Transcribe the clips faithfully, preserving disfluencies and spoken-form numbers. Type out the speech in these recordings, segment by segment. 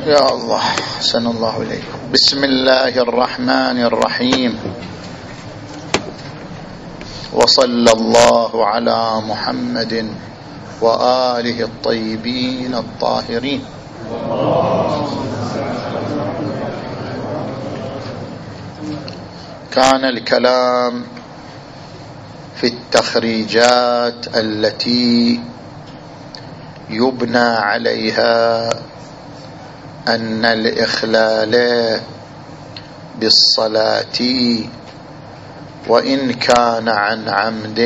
يا الله حسن الله إليكم. بسم الله الرحمن الرحيم، وصلى الله على محمد وآله الطيبين الطاهرين. كان الكلام في التخريجات التي يبنى عليها أن الإخلال بالصلاة وإن كان عن عمد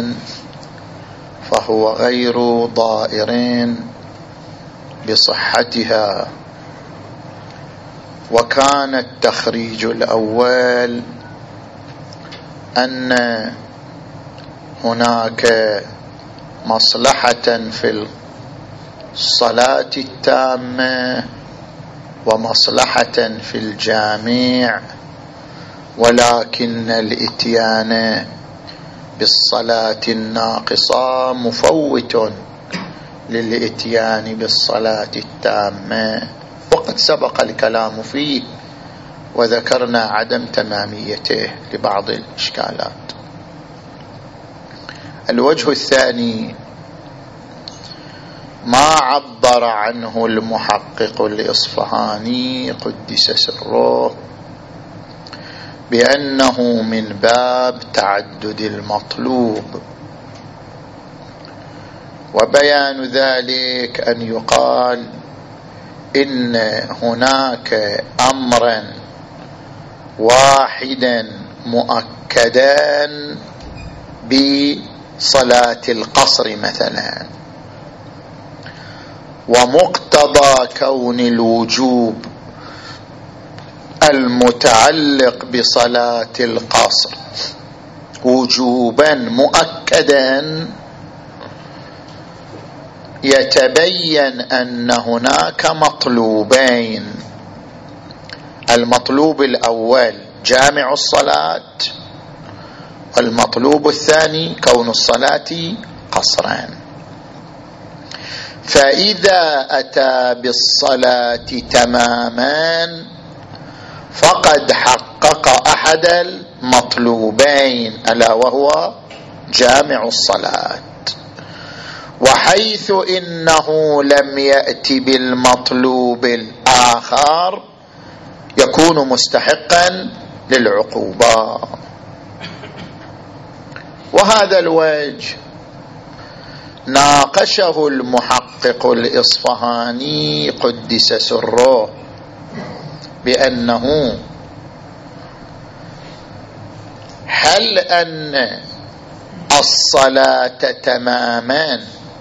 فهو غير ضائر بصحتها. وكان التخريج الأول أن هناك مصلحة في الصلاة التامة ومصلحة في الجامع، ولكن الإتيان بالصلاة الناقصة مفوت للإتيان بالصلاة التامة، وقد سبق الكلام فيه وذكرنا عدم تماميته لبعض الإشكالات. الوجه الثاني ما عبر عنه المحقق الإصفهاني قدس سره بأنه من باب تعدد المطلوب، وبيان ذلك أن يقال إن هناك أمرا واحدا مؤكدا بصلاة القصر مثلا، ومقتضى كون الوجوب المتعلق بصلاة القصر وجوبا مؤكدا يتبين أن هناك مطلوبين. المطلوب الأول جامع الصلاة، والمطلوب الثاني كون الصلاة قصرا. فإذا أتى بالصلاة تماما فقد حقق أحد المطلوبين ألا وهو جامع الصلاة، وحيث إنه لم يأتي بالمطلوب الآخر يكون مستحقا للعقوبة. وهذا الوجه ناقشه المحقق الإصفهاني قدس سره بأنه هل أن الصلاة تماما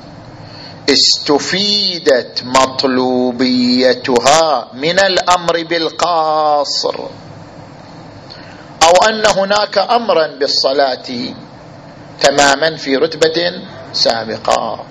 استفيدت مطلوبيتها من الأمر بالقاصر، أو أن هناك أمرا بالصلاة تماما في رتبة سابقة؟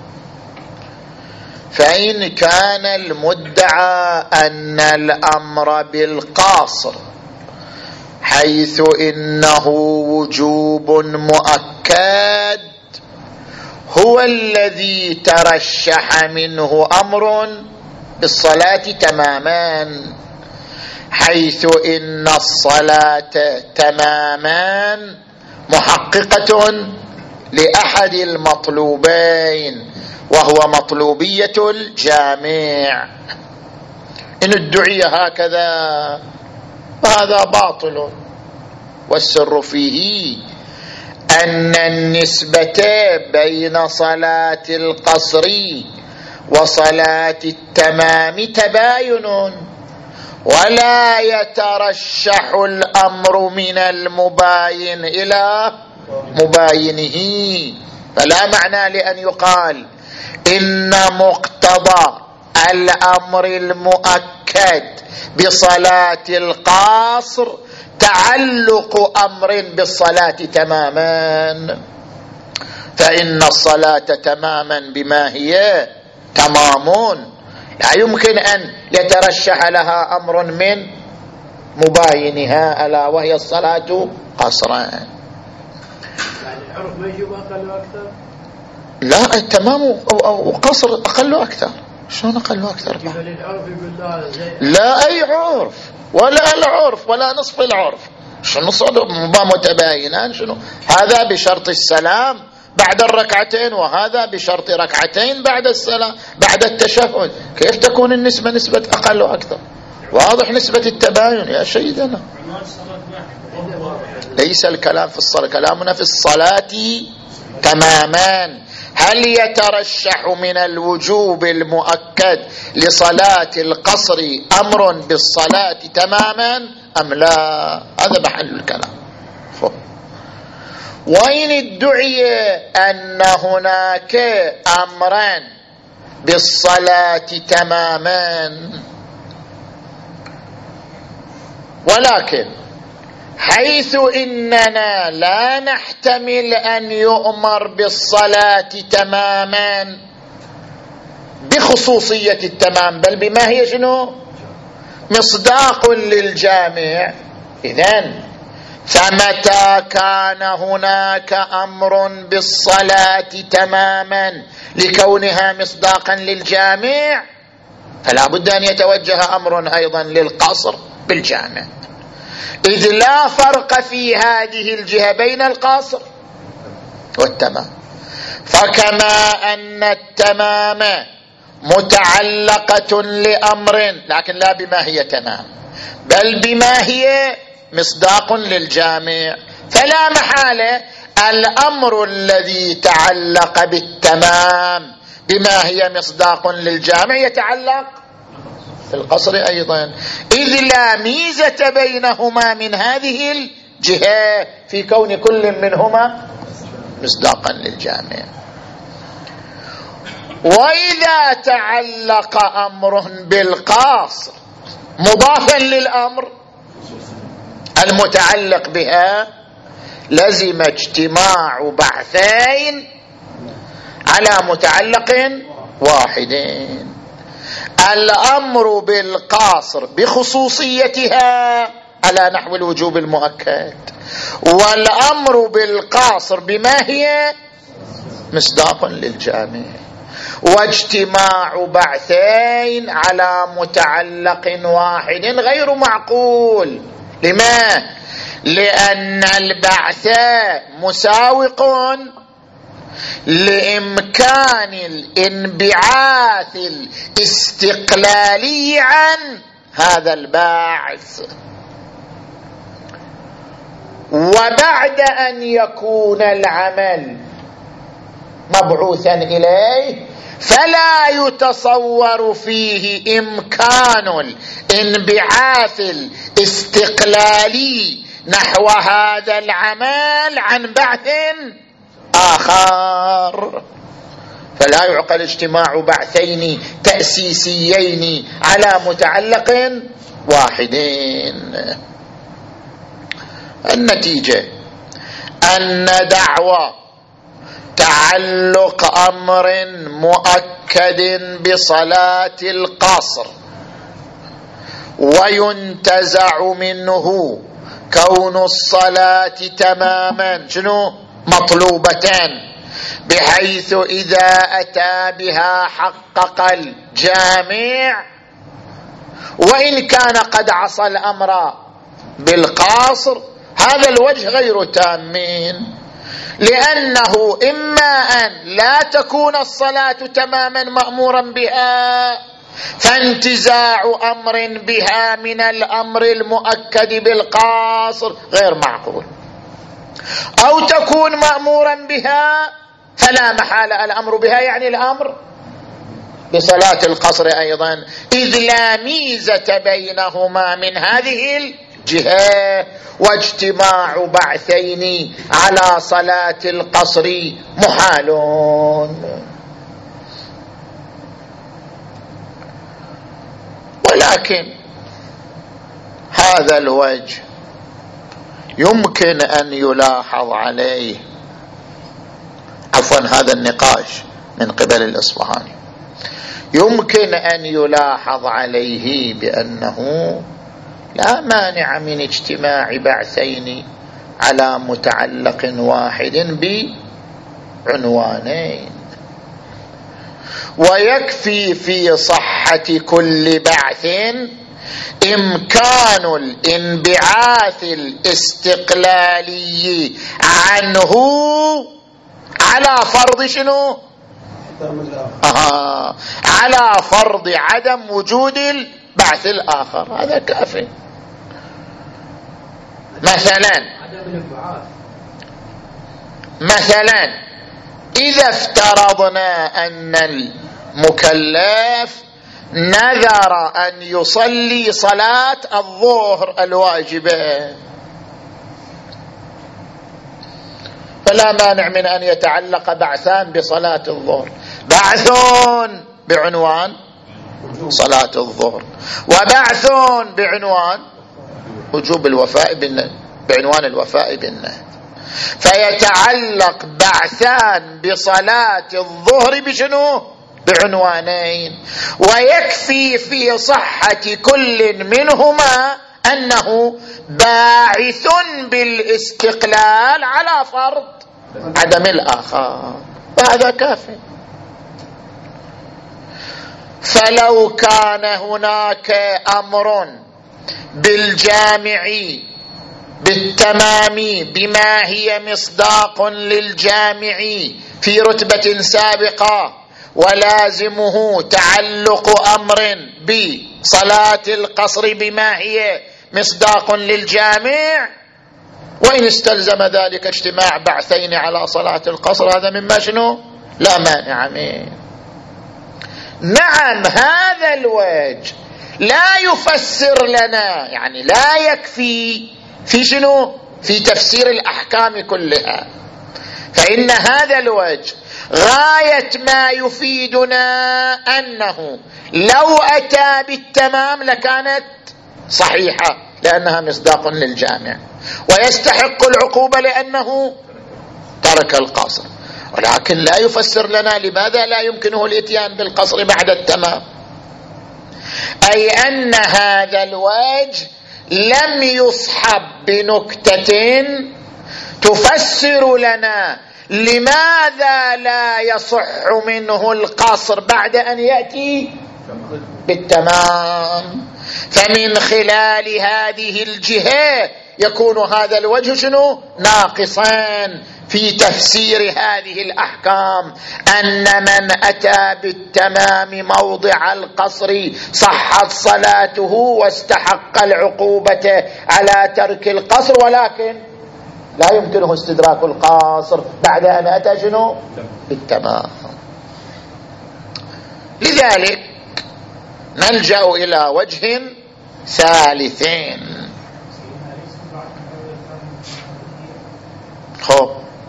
فإن كان المدعى أن الأمر بالقاصر حيث إنه وجوب مؤكد هو الذي ترشح منه أمر بالصلاة تماما، حيث إن الصلاة تماما محققة لأحد المطلوبين وهو مطلوبية الجامع. إن ادعي هكذا فهذا باطل، والسر فيه أن النسبة بين صلاة القصر وصلاة التمام تباين، ولا يترشح الأمر من المباين إلى مباينه. فلا معنى لأن يقال إن مقتضى الأمر المؤكد بصلاة القاصر تعلق أمر بالصلاة تماما، فإن الصلاة تماما بما هي تمام لا يمكن أن يترشح لها أمر من مباينها ألا وهي الصلاة قصرا. يعني الحرف ما يجب أقل وأكثر؟ لا، التمام وقصر أقل وأكثر. شلون أقل وأكثر؟ لا, لا أي عرف ولا العرف ولا نصف العرف. شنو صدق ما متباينان؟ شنو هذا بشرط السلام بعد الركعتين وهذا بشرط ركعتين بعد السلام بعد التشهد. كيف تكون النسبة نسبة أقل وأكثر؟ واضح نسبة التباين يا سيدنا. ليس الكلام في الصلاة، كلامنا في الصلاة تماما. هل يترشح من الوجوب المؤكد لصلاة القصر أمر بالصلاة تماما أم لا؟ هذا محل الكلام. وإن ادعي أن هناك أمرا بالصلاة تماما، ولكن حيث إننا لا نحتمل أن يؤمر بالصلاة تماما بخصوصية التمام بل بما هي شنو مصداق للجامع، إذن فمتى كان هناك أمر بالصلاة تماما لكونها مصداقا للجامع فلا بد أن يتوجه أمر أيضا للقصر بالجامع، إذ لا فرق في هذه الجهة بين القصر والتمام. فكما أن التمام متعلقة لأمر لكن لا بما هي تمام بل بما هي مصداق للجامع، فلا محالة الأمر الذي تعلق بالتمام بما هي مصداق للجامع يتعلق القصر أيضا، إذ لا ميزة بينهما من هذه الجهة في كون كل منهما مصداقا للجامع. وإذا تعلق أمر بالقاصر مضافا للأمر المتعلق بها لزم اجتماع بعثين على متعلق واحدين، الأمر بالقاصر بخصوصيتها على نحو الوجوب المؤكد، والأمر بالقاصر بما هي مصداق للجامع، واجتماع بعثين على متعلق واحد غير معقول. لما؟ لأن البعث مساوق لإمكان الانبعاث الاستقلالي عن هذا البعث، وبعد أن يكون العمل مبعوثا إليه فلا يتصور فيه إمكان الانبعاث الاستقلالي نحو هذا العمل عن بعث آخر، فلا يعقل اجتماع بعثين تأسيسيين على متعلق واحدين. النتيجة أن دعوى تعلق أمر مؤكد بصلاة القصر وينتزع منه كون الصلاة تماما شنو مطلوبتان، بحيث إذا أتى بها حقق الجامع وإن كان قد عصى الأمر بالقاصر، هذا الوجه غير تامين، لأنه إما أن لا تكون الصلاة تماما مأمورا بها فانتزاع أمر بها من الأمر المؤكد بالقاصر غير معقول، أو تكون مأمورا بها فلا محالة الأمر بها يعني الأمر بصلاة القصر أيضا، إذ لا ميزة بينهما من هذه الجهة، واجتماع بعثين على صلاة القصر محال. ولكن هذا الوجه يمكن أن يلاحظ عليه عفوا هذا النقاش من قبل الإصفهاني يمكن أن يلاحظ عليه بأنه لا مانع من اجتماع بعثين على متعلق واحد بعنوانين، ويكفي في صحة كل بعث إمكان الانبعاث الاستقلالي عنه على فرض شنو؟ آه على فرض عدم وجود البعث الآخر. هذا كافي. مثلا مثلا إذا افترضنا أن المكلف نذر أن يصلي صلاة الظهر الواجبة، فلا مانع من أن يتعلق بعثان بصلاة الظهر، بعث بعنوان صلاة الظهر وبعث بعنوان وجوب الوفاء بالنهي، بعنوان الوفاء بالنهي. فيتعلق بعثان بصلاة الظهر بشنو؟ بعنوانين. ويكفي في صحة كل منهما أنه باعث بالاستقلال على فرض عدم الآخر، وهذا كافي. فلو كان هناك أمر بالجامع بالتمام بما هي مصداق للجامع في رتبة سابقة، ولازمه تعلق أمر بصلاة القصر بما هي مصداق للجامع، وإن استلزم ذلك اجتماع بعثين على صلاة القصر، هذا مما شنو؟ لا مانع منه. نعم، هذا الوجه لا يفسر لنا، يعني لا يكفي في شنو؟ في تفسير الأحكام كلها. فإن هذا الوجه غاية ما يفيدنا أنه لو أتى بالتمام لكانت صحيحة لأنها مصداق للجامع، ويستحق العقوبة لأنه ترك القصر، ولكن لا يفسر لنا لماذا لا يمكنه الاتيان بالقصر بعد التمام، أي أن هذا الوجه لم يصحب بنكتة تفسر لنا لماذا لا يصح منه القصر بعد أن يأتي بالتمام. فمن خلال هذه الجهة يكون هذا الوجه شنو؟ ناقصا في تفسير هذه الأحكام، أن من أتى بالتمام موضع القصر صحت صلاته واستحق العقوبة على ترك القصر، ولكن لا يمكنه استدراك القاصر بعد أن أتى شنو؟ بالتمام. لذلك نلجأ إلى وجه ثالثين. خب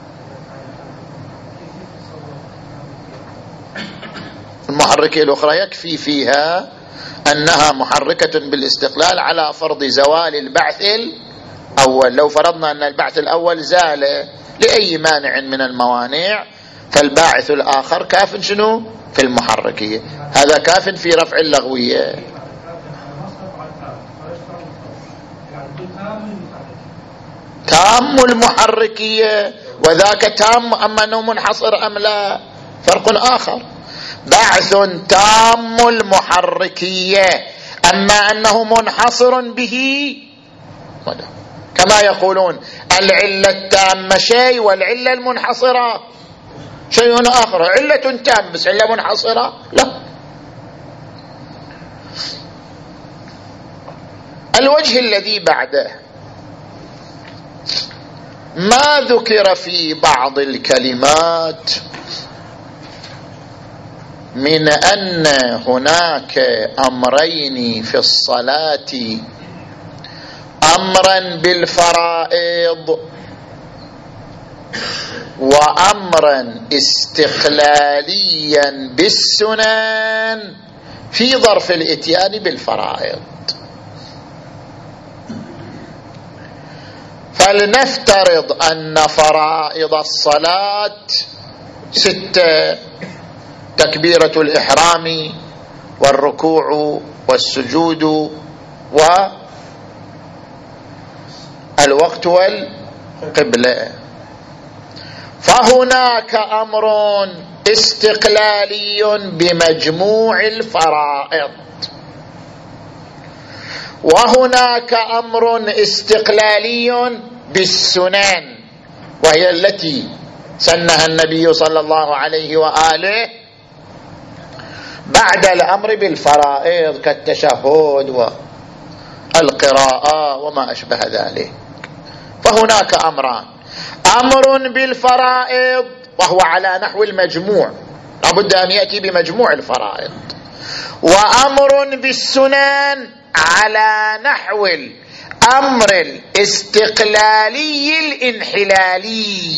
المحركة الأخرى يكفي فيها أنها محركة بالاستقلال على فرض زوال البعث الأول. لو فرضنا أن البعث الأول زال لأي مانع من الموانع، فالباعث الآخر كاف شنو؟ في المحركية. هذا كاف في رفع اللغوية. تام المحركية وذاك تام، أما أنه منحصر أم لا فرق آخر. بعث تام المحركية، أما أنه منحصر به، كما يقولون العلة التامة شيء والعلة المنحصرة شيء آخر. علة تامة بس علة منحصرة لا. الوجه الذي بعده ما ذكر في بعض الكلمات من أن هناك أمرين في الصلاة، أمرا بالفرائض وأمرا استقلاليا بالسنن في ظرف الاتيان بالفرائض. فلنفترض أن فرائض الصلاة ستة: تكبيرة الإحرام والركوع والسجود والوقت والقبلة. فهناك أمر استقلالي بمجموع الفرائض، وهناك أمر استقلالي بالسنن، وهي التي سنها النبي صلى الله عليه وآله بعد الأمر بالفرائض كالتشهد والقراءة وما أشبه ذلك. فهناك أمران: أمر بالفرائض وهو على نحو المجموع، لابد أن يأتي بمجموع الفرائض، وأمر بالسنن على نحو الأمر الاستقلالي الانحلالي،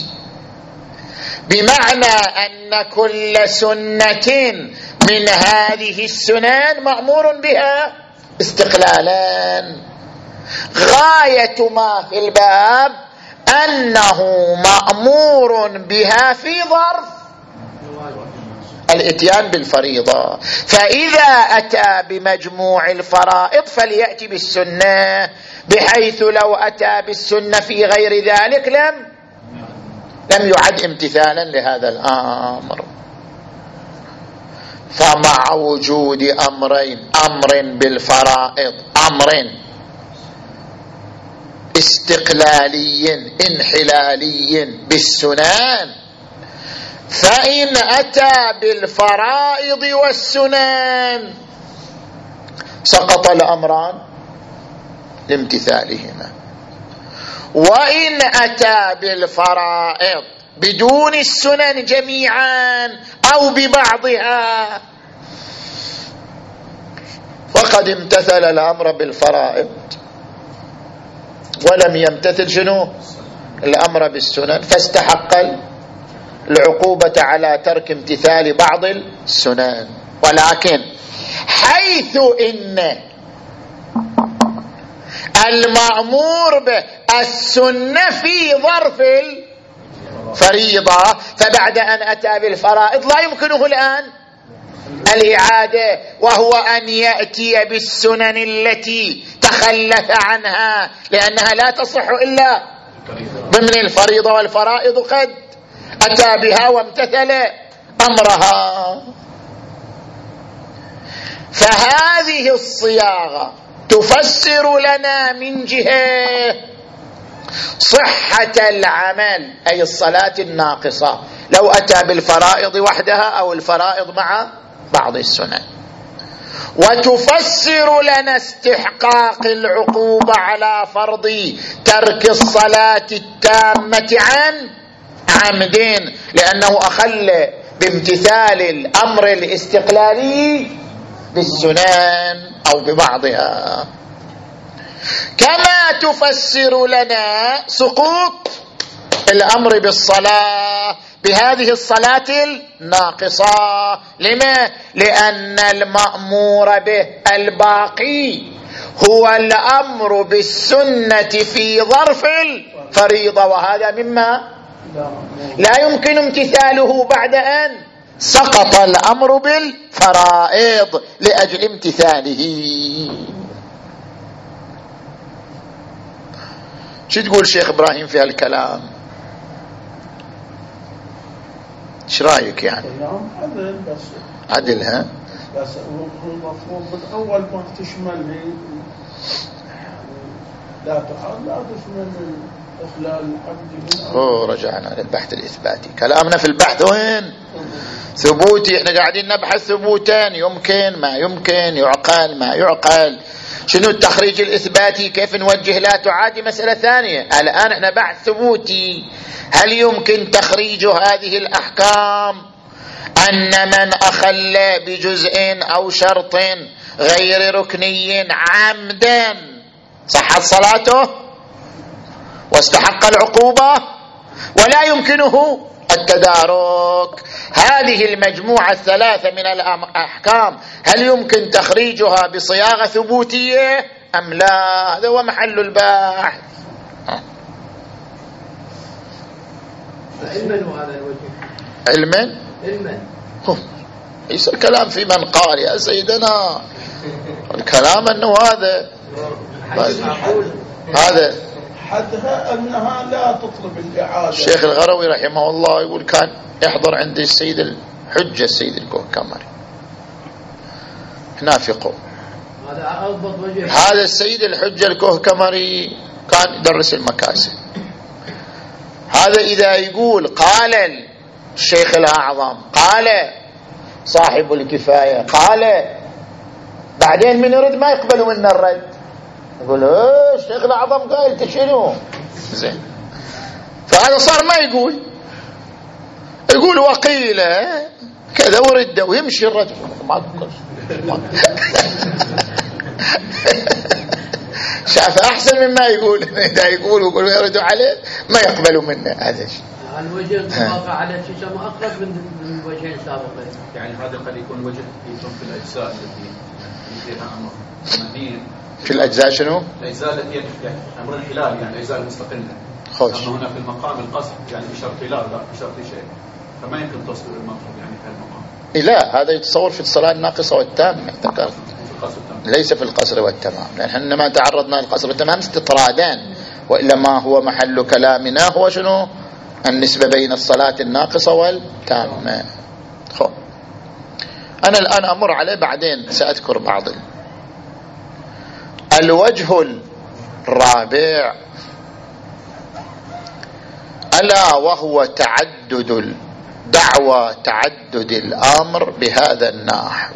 بمعنى أن كل سنة من هذه السنن مأمور بها استقلالا. غاية ما في الباب أنه مأمور بها في ظرف الاتيان بالفريضة، فإذا أتى بمجموع الفرائض فليأتي بالسنة، بحيث لو أتى بالسنة في غير ذلك لم لم يعد امتثالا لهذا الأمر. فمع وجود أمرين: أمر بالفرائض، أمر استقلالي انحلالي بالسنن، فإن أتى بالفرائض والسنن سقط الأمران لامتثالهما، وإن أتى بالفرائض بدون السنن جميعا أو ببعضها فقد امتثل الأمر بالفرائض ولم يمتثل شنو الأمر بالسنن، فاستحق العقوبة على ترك امتثال بعض السنن. ولكن حيث إن المأمور به السنة في ظرف الفريضة، فبعد أن أتى بالفرائض لا يمكنه الآن الإعادة، وهو أن يأتي بالسنن التي تخلف عنها، لأنها لا تصح إلا ضمن الفريضة، والفرائض قد أتى بها وامتثل أمرها. فهذه الصياغة تفسر لنا من جهة صحة العمل، أي الصلاة الناقصة، لو أتى بالفرائض وحدها أو الفرائض مع بعض السنن، وتفسر لنا استحقاق العقوبة على فرض ترك الصلاة التامة عن عمدين، لأنه أخل بامتثال الأمر الاستقلالي بالسنن أو ببعضها. كما تفسر لنا سقوط الأمر بالصلاة بهذه الصلاة الناقصة. لما؟ لأن المأمور به الباقي هو الأمر بالسنة في ظرف الفريضة، وهذا مما لا يمكن امتثاله بعد أن سقط الأمر بالفرائض لأجل امتثاله. شو تقول شيخ إبراهيم في هالكلام؟ ايش رايك يعني؟ عدل بس عدل ها؟ بس المفروض من اول ما تشمل لا تحال لا تشمل اخلال الحمد. اوه رجعنا للبحث الاثباتي. كلامنا في البحث وين؟ ثبوتي. احنا قاعدين نبحث ثبوتين، يمكن ما يمكن، يعقل ما يعقل. شنو التخريج الإثباتي؟ كيف نوجه لا تعادي مسألة ثانية. الآن احنا بحث ثبوتي، هل يمكن تخريج هذه الأحكام أن من أخل بجزء أو شرط غير ركني عمدا صحت صلاته واستحق العقوبة ولا يمكنه التدارك؟ هذه المجموعة الثلاثة من الأحكام هل يمكن تخريجها بصياغة ثبوتية أم لا؟ هذا هو محل البحث. علما وهذا الوجه علما علما ليس الكلام في من قال يا سيدنا، الكلام أنه هذا هذا حدها أنها لا تطلب الإعادة. الشيخ الغروي رحمه الله يقول كان يحضر عندي السيد الحجة السيد الكوكمري هنا في قوم. هذا السيد الحجة الكوكمري كان يدرس المكاسب. هذا إذا يقول قال الشيخ الأعظم قال صاحب الكفاية قال، بعدين من يرد ما يقبلوا منا الرد، يقول ايه الشيخ الأعظم قال تشيلوا زين. فهذا صار ما يقول، يقول وقيل كذا ورد ويمشي الرجل ما شاف أحسن مما يقول. إذا يقول ويقول ويردوا عليه ما يقبلوا منه. هذا الشيء الوجه الموافق على شيء ما أقرب من وجهين سابقين. يعني هذا قد يكون وجه يكون في الأجزاء التي فيها أمر مدين. في الأجزاء شنو؟ الأجزاء التي يعني أمر الحلال يعني الأجزاء المستقلة. خوش. أما هنا في المقام القصد يعني بشرط حلال لا بشرط شيء، فما يمكن تصوير المطلب يعني في المقام. لا هذا يتصور في الصلاة الناقصة والتامة ذكرت، ليس في القصر والتمام، لأن احنا ما تعرضنا للقصر والتمام استطرادان، وإلا ما هو محل كلامنا هو شنو؟ النسبة بين الصلاة الناقصة والتامة. خب أنا الآن أمر عليه بعدين سأذكر بعض. الوجه الرابع ألا وهو تعدد الدعوى تعدد الأمر بهذا النحو،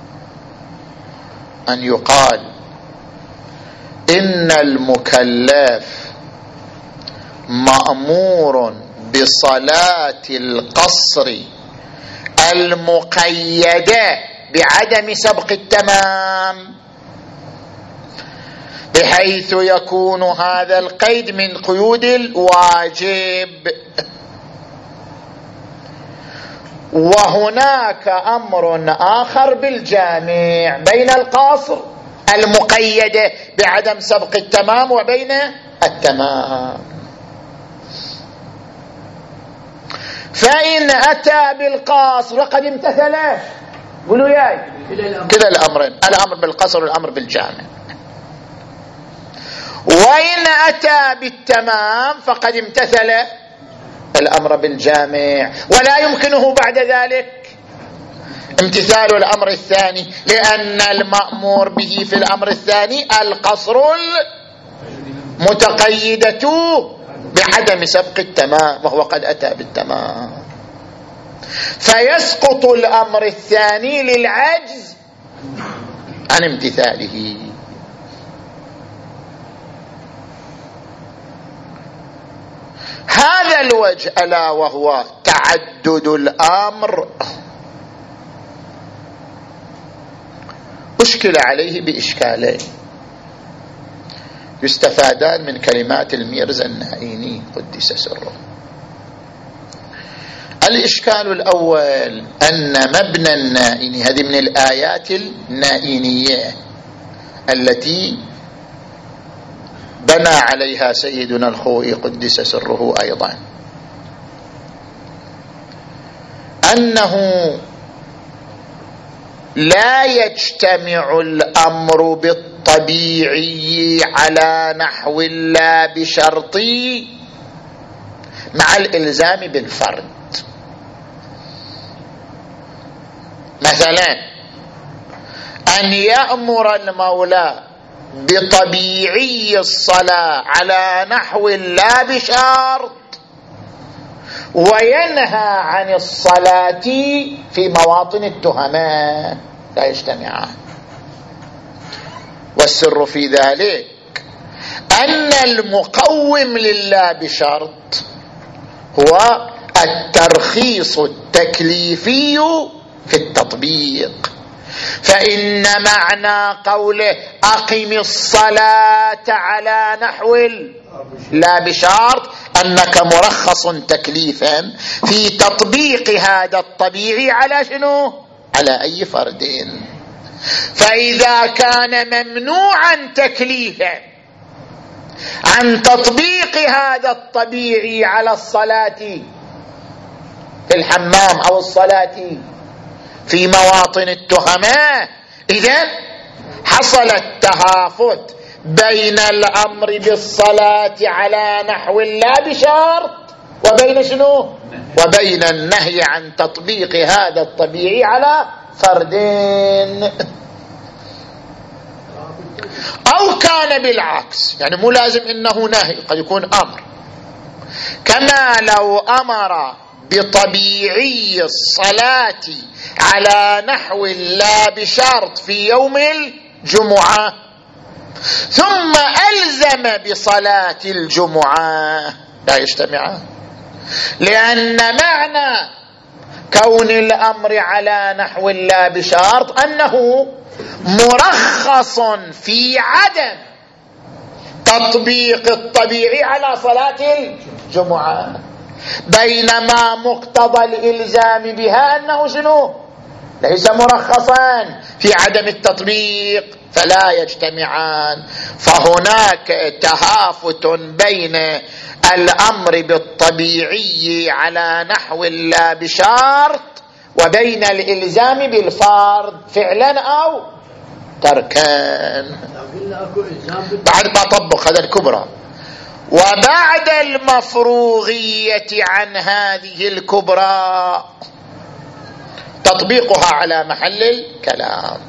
أن يقال إن المكلف مأمور بصلاة القصر المقيدة بعدم سبق التمام، بحيث يكون هذا القيد من قيود الواجب. وهناك أمر آخر بالجامع بين القصر المقيدة بعدم سبق التمام وبين التمام. فإن أتى بالقصر وقد امتثل قولوا ياي كلا الأمرين، الأمر بالقصر والأمر بالجامع. وإن أتى بالتمام فقد امتثل الأمر بالجامع، ولا يمكنه بعد ذلك امتثال الأمر الثاني، لأن المأمور به في الأمر الثاني القصر المتقيدة بعدم سبق التمام، وهو قد أتى بالتمام، فيسقط الأمر الثاني للعجز عن امتثاله. هذا الوجه ألا وهو تعدد الأمر أشكل عليه بإشكالين يستفادان من كلمات الميرزا النائيني قدس سره. الإشكال الأول أن مبنى النائيني، هذه من الآيات النائينية التي بنى عليها سيدنا الخوئي قدس سره أيضا، أنه لا يجتمع الأمر بالطبيعي على نحو لا بشرطي مع الإلزام بالفرد. مثلا أن يأمر المولى بطبيعي الصلاة على نحو لا بشرط، وينهى عن الصلاة في مواطن التهمات، لا يجتمعان. والسر في ذلك أن المقوم لله بشرط هو الترخيص التكليفي في التطبيق، فإن معنى قوله أقم الصلاة على نحو لا بشرط أنك مرخص تكليفا في تطبيق هذا الطبيعي على شنو؟ على أي فرد. فإذا كان ممنوعا تكليفا عن تطبيق هذا الطبيعي على الصلاة في الحمام أو الصلاة في مواطن التهمة، إذن حصل التهافت بين الأمر بالصلاة على نحو لا بشرط وبين شنو؟ وبين النهي عن تطبيق هذا الطبيعي على فردين. أو كان بالعكس، يعني مو لازم إنه نهي، قد يكون أمر، كما لو أمر بطبيعي الصلاة على نحو لا بشرط في يوم الجمعة ثم ألزم بصلاة الجمعة لا يجتمعان، لأن معنى كون الأمر على نحو لا بشرط أنه مرخص في عدم تطبيق الطبيعي على صلاة الجمعة، بينما مقتضى الإلزام بها أنه شنو؟ ليس مرخصا في عدم التطبيق، فلا يجتمعان. فهناك تهافت بين الأمر بالطبيعي على نحو لا بشرط وبين الإلزام بالفرض فعلا أو تركان. بعد ما طبق هذا الكبرى، وبعد المفروغية عن هذه الكبرى تطبيقها على محل الكلام،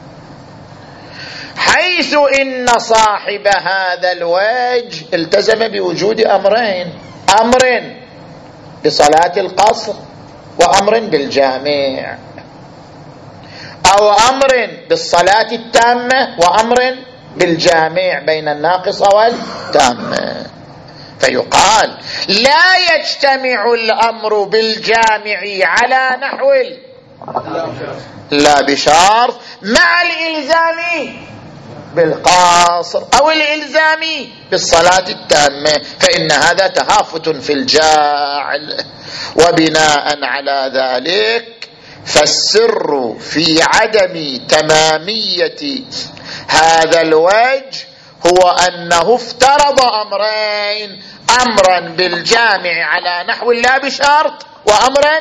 حيث إن صاحب هذا الوجه التزم بوجود أمرين: أمر بصلاة القصر وأمر بالجامع، أو أمر بالصلاة التامة وأمر بالجامع بين الناقصة والتامة. فيقال لا يجتمع الأمر بالجامع على نحو لا بشرط مع الإلزام بالقاصر أو الإلزام بالصلاة التامة، فإن هذا تهافت في الجاعل. وبناء على ذلك فالسر في عدم تمامية هذا الوجه هو أنه افترض أمرين: أمرا بالجامع على نحو لا بشرط وأمرا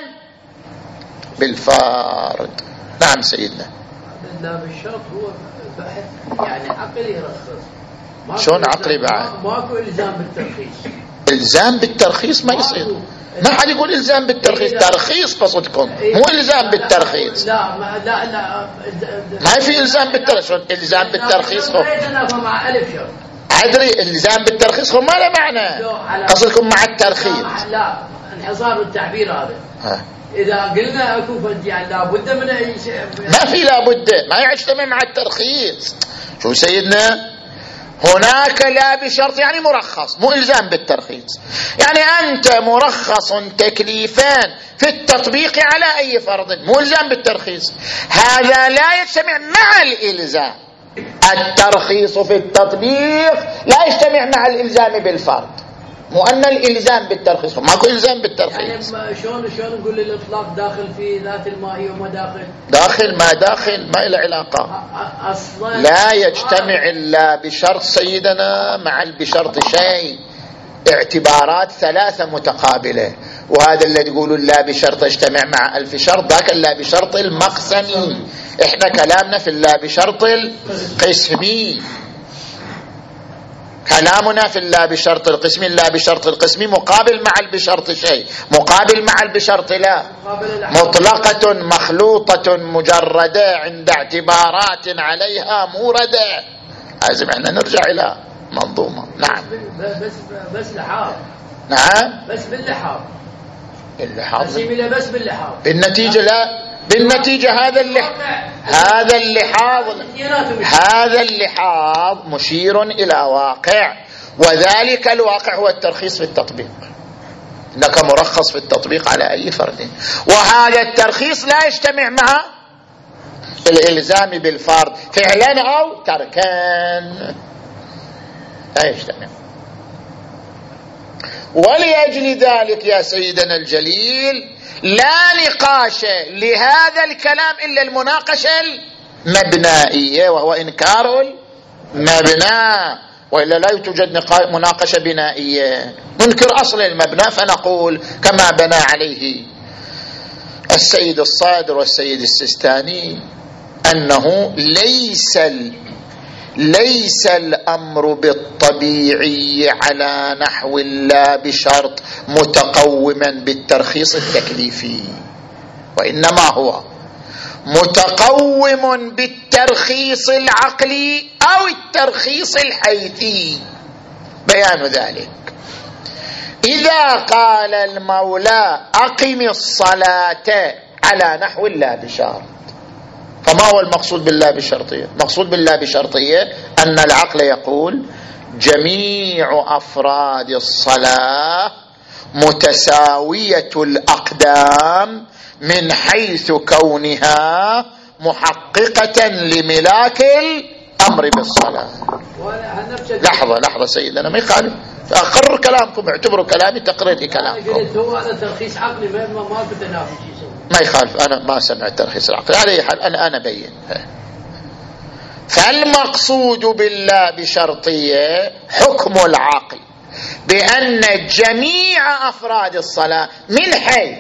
بالفارض. نعم سيدنا. لا بالشرط هو بحث يعني عقلي يرخص. شلون عقلي بعد؟ ماكو إلزام بالترخيص. إلزام بالترخيص ما يصير. ما حد يقول إلزام بالترخيص، ترخيص قصدكم مو إلزام بالترخيص. لا ما لا لا ما في إلزام بالترخيص. إلزام بالترخيص هو مع ألف شرط. أدري إلزام بالترخيص هو ما له معنى. قصدكم مع الترخيص؟ لا انحصار التعبير هذا. ها. إذا قلنا أكو فد يعني لابد من أي شيء. ما في لابد، ما يجتمع مع الترخيص. شو سيدنا؟ هناك لا بشرط يعني مرخص، مو إلزام بالترخيص. يعني أنت مرخص تكليفان في التطبيق على أي فرض، مو إلزام بالترخيص. هذا لا يجتمع مع الإلزام. الترخيص في التطبيق لا يجتمع مع الإلزام بالفرض، مو أن الإلزام بالترخيص، ماكو إلزام بالترخيص. يعني شلون شلون نقول الإطلاق داخل في ذات الماهية وما داخل؟ داخل ما داخل ما له علاقة. أصلا لا يجتمع إلا بشرط سيدنا مع بشرط شيء. اعتبارات ثلاثة متقابلة، وهذا اللي تقولوا لا بشرط يجتمع مع ألف شرط، ذاك لا بشرط المقسمي. احنا كلامنا في اللا بشرط القسمي، كلامنا في اللا بشرط القسمي. اللا بشرط القسمي مقابل مع البشرط شيء، مقابل مع البشرط لا، مطلقة مخلوطة مجردة عند اعتبارات عليها موردة. لازم احنا نرجع إلى منظومة. نعم بس بس لحاظ. نعم بس باللحاظ. اللحاظ بس باللحاظ. بالنتيجة لا، بالنتيجة هذا اللحاظ هذا اللحاظ هذا اللحاظ مشير إلى واقع، وذلك الواقع هو الترخيص في التطبيق. لك مرخص في التطبيق على أي فرد، وهذا الترخيص لا يجتمع مع الإلزام بالفرض فعلا أو تركان، لا يجتمع. ولأجل ذلك يا سيدنا الجليل لا نقاش لهذا الكلام إلا المناقشة المبنائية، وهو إنكار المبنى، وإلا لا توجد مناقشة بنائية. ننكر أصل المبنى فنقول كما بنى عليه السيد الصادر والسيد السيستاني أنه ليس ليس الأمر بالطبيعي على نحو لا بشرط متقوما بالترخيص التكليفي، وإنما هو متقوم بالترخيص العقلي أو الترخيص الحيثي. بيان ذلك: إذا قال المولى أقم الصلاة على نحو لا بشرط، فما هو المقصود باللا بشرطية؟ المقصود باللا بشرطية أن العقل يقول جميع أفراد الصلاة متساوية الأقدام من حيث كونها محققة لملاك الأمر بالصلاة. لحظة لحظة سيدنا، ما يخالف، أقرر كلامكم، اعتبروا كلامي تقرير لكلامكم. هو هذا ترخيص عقلي ما ما بتنافي شيء، ما يخالف، أنا ما سمعت ترخيص العقل على أي حال، أنا أنا بين. فالمقصود بالله بشرطية حكم العقل بأن جميع أفراد الصلاة من حيث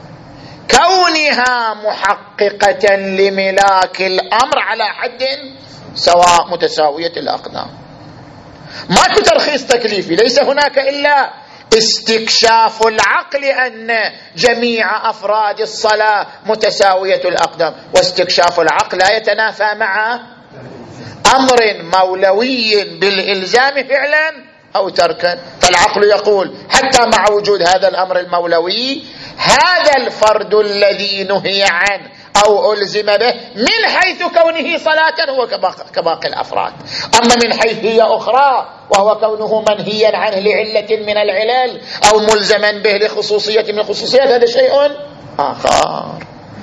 كونها محققة لملاك الأمر على حد سواء متساوية الأقدام. ماكو ترخيص تكليفي، ليس هناك إلا استكشاف العقل أن جميع أفراد الصلاة متساوية الأقدام، واستكشاف العقل لا يتنافى مع أمر مولوي بالإلزام فعلا أو تركا. فالعقل يقول حتى مع وجود هذا الأمر المولوي، هذا الفرد الذي نهي عنه أو ألزم به من حيث كونه صلاة هو كباقي الأفراد، أما من حيث هي أخرى وهو كونه منهيا عنه لعلة من العلل أو ملزما به لخصوصية من الخصوصيات، هذا شيء آخر.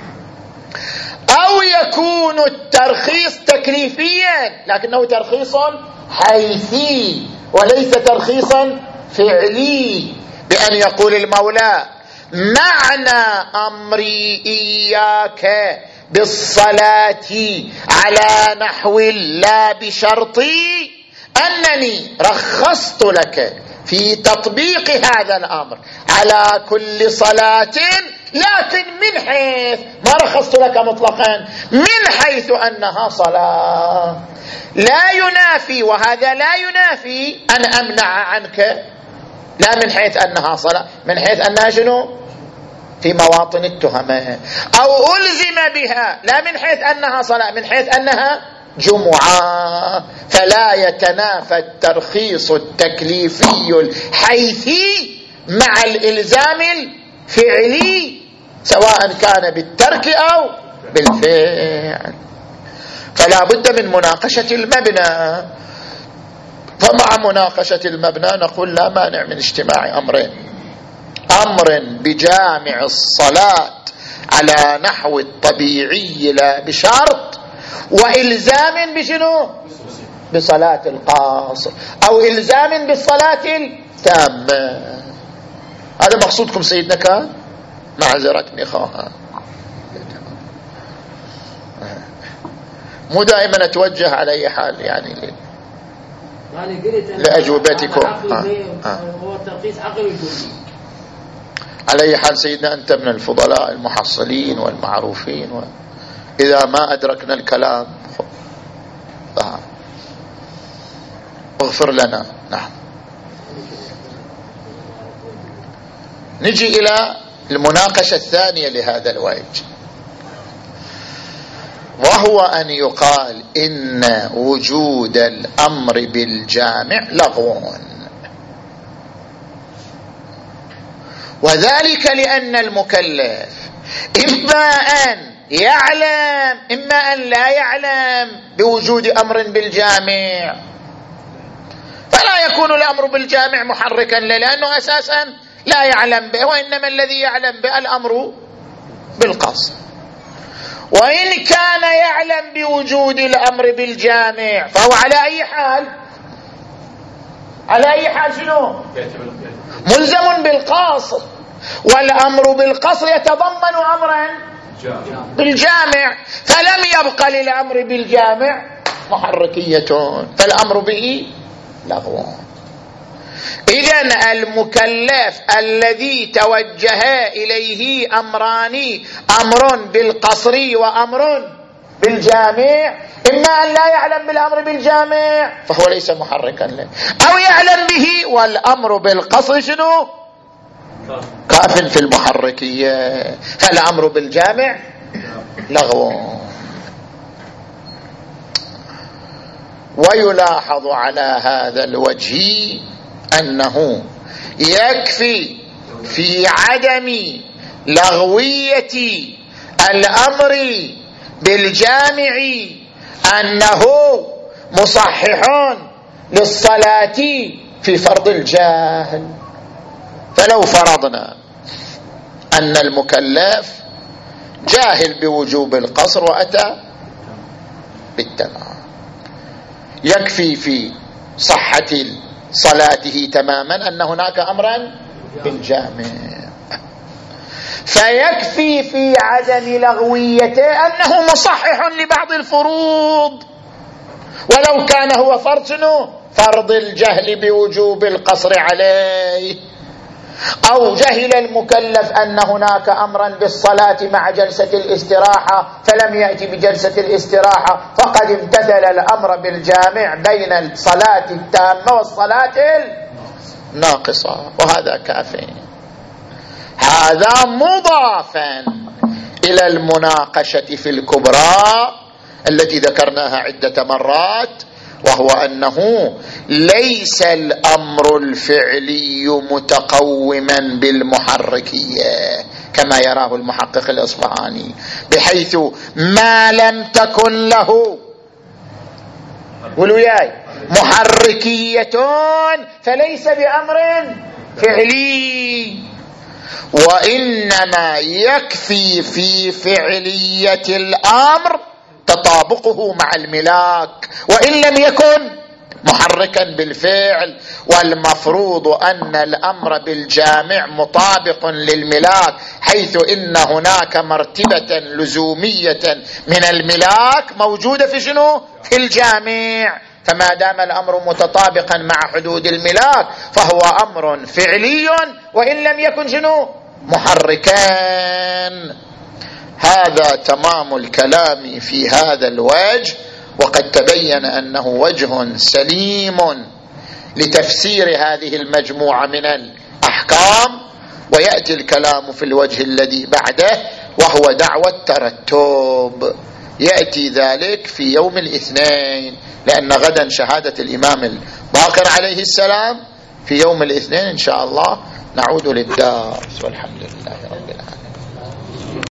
أو يكون الترخيص تكليفيا لكنه ترخيص حيثي وليس ترخيصا فعلي، بأن يقول المولى معنى أمري إياك بالصلاة على نحو لا بشرطي أنني رخصت لك في تطبيق هذا الأمر على كل صلاة، لكن من حيث ما رخصت لك مطلقا، من حيث أنها صلاة. لا ينافي، وهذا لا ينافي أن أمنع عنك، لا من حيث أنها صلاة، من حيث أنها شنو؟ في مواطن التهمة. أو ألزم بها، لا من حيث أنها صلاة، من حيث أنها جمعة. فلا يتنافى الترخيص التكليفي الحيثي مع الإلزام الفعلي سواء كان بالترك أو بالفعل. فلا بد من مناقشة المبنى. فمع مناقشة المبنى نقول لا مانع من اجتماع أمرين: أمر بجامع الصلاة على نحو الطبيعي لا بشرط، وإلزام بشنو؟ بصلاة القاصر، أو إلزام بالصلاة التامة. هذا مقصودكم سيدنا كان؟ معذرتني خواها، مو دائما أتوجه على أي حال يعني لأجوبتكم. هو ترخيص عقلي وجودي. على أي حال سيدنا أنت من الفضلاء المحصلين والمعروفين، وإذا ما أدركنا الكلام اغفر لنا. نعم، نجي إلى المناقشة الثانية لهذا الوجه، وهو أن يقال إن وجود الأمر بالجامع لغو، وذلك لأن المكلف إما أن يعلم إما أن لا يعلم بوجود أمر بالجامع، فلا يكون الأمر بالجامع محركا له لأنه أساسا لا يعلم به، وإنما الذي يعلم به الأمر بالقصد. وإن كان يعلم بوجود الأمر بالجامع فهو على أي حال على أي حال شنو؟ ملزم بالقصد، والأمر بالقصد يتضمن أمرا بالجامع، فلم يبق للأمر بالجامع محركية، فالأمر به لغو. إذن المكلف الذي توجه إليه أمران، أمر بالقصر وأمر بالجامع، إما أن لا يعلم بالأمر بالجامع فهو ليس محركا له، أو يعلم به والأمر بالقصر شنو؟ كاف في المحركية، فالأمر بالجامع لغو. ويلاحظ على هذا الوجه أنه يكفي في عدم لغوية الأمر بالجامع أنه مصحح للصلاة في فرض الجاهل. فلو فرضنا أن المكلف جاهل بوجوب القصر وأتى بالتمام، يكفي في صحة صلاته تماما أن هناك أمرا بالجامع، فيكفي في عدم لغويته أنه مصحح لبعض الفروض، ولو كان هو فرض شنو؟ فرض الجهل بوجوب القصر عليه. أو جهل المكلف أن هناك أمرا بالصلاة مع جلسة الاستراحة فلم يأتي بجلسة الاستراحة، فقد امتثل الأمر بالجامع بين الصلاة التامة والصلاة الناقصة، وهذا كافي. هذا مضافا إلى المناقشة في الكبرى التي ذكرناها عدة مرات، وهو أنه ليس الأمر الفعلي متقوما بالمحركية كما يراه المحقق الإصفهاني، بحيث ما لم تكن له ولوياي محركية فليس بأمر فعلي، وإنما يكفي في فعلية الأمر تطابقه مع الملاك وإن لم يكن محركا بالفعل. والمفروض أن الأمر بالجامع مطابق للملاك، حيث إن هناك مرتبة لزومية من الملاك موجودة في شنو؟ في الجامع. فما دام الأمر متطابقا مع حدود الملاك فهو أمر فعلي وإن لم يكن شنو؟ محركان. هذا تمام الكلام في هذا الوجه، وقد تبين أنه وجه سليم لتفسير هذه المجموعة من الأحكام. ويأتي الكلام في الوجه الذي بعده وهو دعوى الترتب، يأتي ذلك في يوم الاثنين، لأن غدا شهادة الإمام الباقر عليه السلام، في يوم الاثنين إن شاء الله نعود للدرس، والحمد لله رب العالمين.